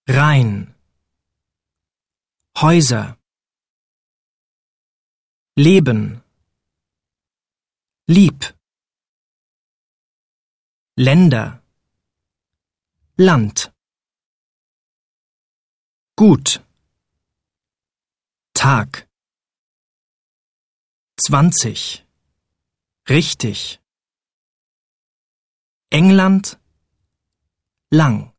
Rhein, Häuser, Leben, lieb, Länder, Land, gut, Tag, 20, richtig, England, lang.